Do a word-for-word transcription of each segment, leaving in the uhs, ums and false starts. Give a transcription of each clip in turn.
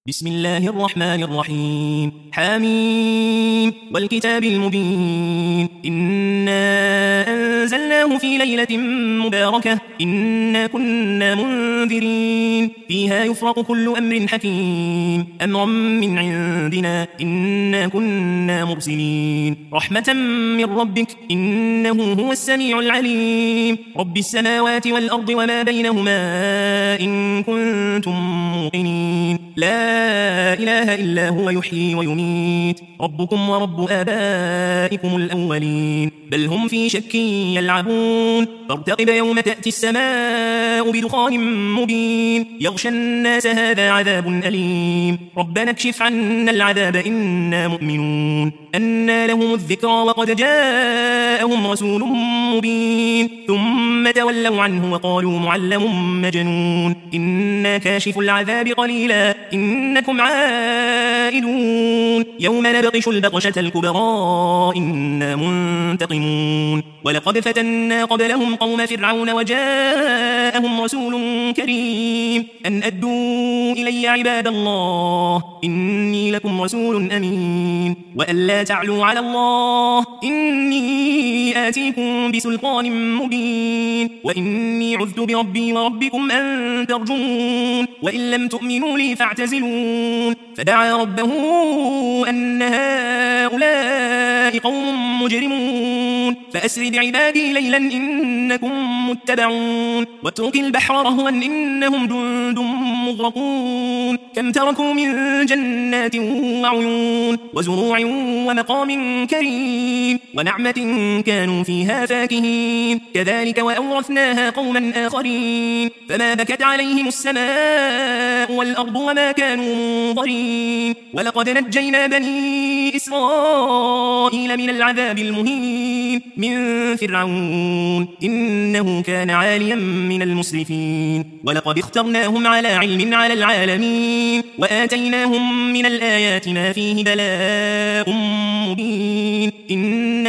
بسم الله الرحمن الرحيم حميم والكتاب المبين إنا أنزلناه في ليلة مباركة إنا كنا منذرين فيها يفرق كل أمر حكيم أمرا من عندنا إنا كنا مرسلين رحمة من ربك إنه هو السميع العليم رب السماوات والأرض وما بينهما إن كنتم موقنين لا إله إلا هو يحيي ويميت ربكم ورب آبائكم الأولين بل هم في شك يلعبون فارتقب يوم تأتي السماء بدخان مبين يغشى الناس هذا عذاب أليم ربنا اكشف عنا العذاب إنا مؤمنون أنى لهم الذكرى وقد جاءهم رسول مبين ثم تولوا عنه وقالوا معلم مجنون إنا كاشف العذاب قليلا إنكم عائدون يوم نبطش البطشة الكبرى إنا منتقمون ولقد فتنا قبلهم قوم فرعون وجاءهم رسول كريم أن أدوا إلي عباد الله إني لكم رسول أمين وأن لا تعلوا على الله إني آتيكم بسلطان مبين وإني عذت بربي وربكم أن ترجمون وإن لم تؤمنوا لي فاعتزلون فدعا ربه أن هؤلاء قوم مجرمون فأسر بعبادي ليلا إنكم متبعون واترك البحر رهوا إنهم جند مغرقون كم تركوا من جنات وعيون وزروع ومقام كريم ونعمة كانوا فيها فاكهين كذلك وأورثناها قوما آخرين فما بكت عليهم السماء والأرض وما كانوا منظرين ولقد نجينا بني إسرائيل من العذاب المهين من فرعون إنه كان عاليا من المسرفين ولقد اخترناهم على علم على العالمين وآتيناهم من الآيات ما فيه بلاء مبين إن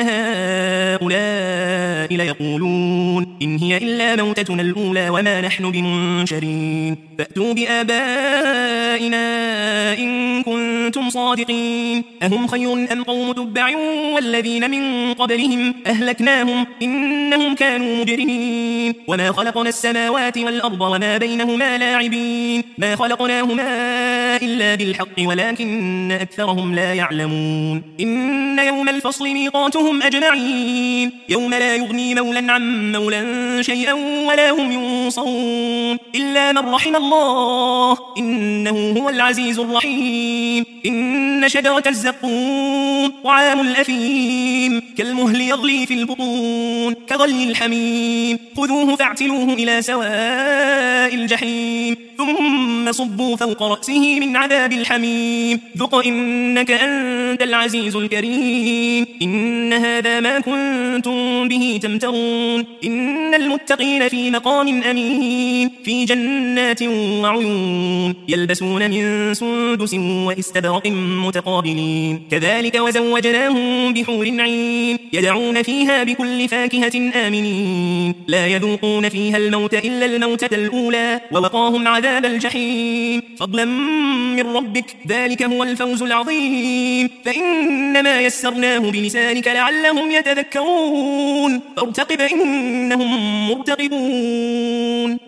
هؤلاء ليقولون إن هي إلا موتتنا الأولى وما نحن بمنشرين فأتوا بآبائنا إن كنتم صادقين أهم خير أم قوم تبع والذين من قبلهم أهلكناهم إنهم كانوا مجرمين وما خلقنا السماوات والأرض وما بينهما لاعبين ما خلقناهما إلا بالحق ولكن أكثرهم لا يعلمون إن يوم الفصل ميقاتهم أجمعين يوم لا يغني مولا عن مولا شيئا ولا هم ينصرون إلا من رحم الله إنه هو العزيز الرحيم إن شجرة الزقوم طعام الأثيم كالمهل يغلي في البطون كغلي الحميم خذوه فاعتلوه إلى سواء الجحيم ثم صبوا فوق رأسه من عذاب الحميم ذق إنك أنت العزيز الكريم إن هذا ما كنتم به تمترون إن المتقين في مقام أمين في جنات وعيون يلبسون من سندس واستبرق متقابلين كذلك وزوجناهم بحور عين يدعون فيها بكل فاكهة آمنين لا يذوقون فيها الموت إلا الموتة الأولى ووقاهم عذاب الجحيم فضلا من ربك ذلك هو الفوز العظيم فإنما يسرناه بلسانك لعلهم يتذكرون فارتقب إنهم مرتقبون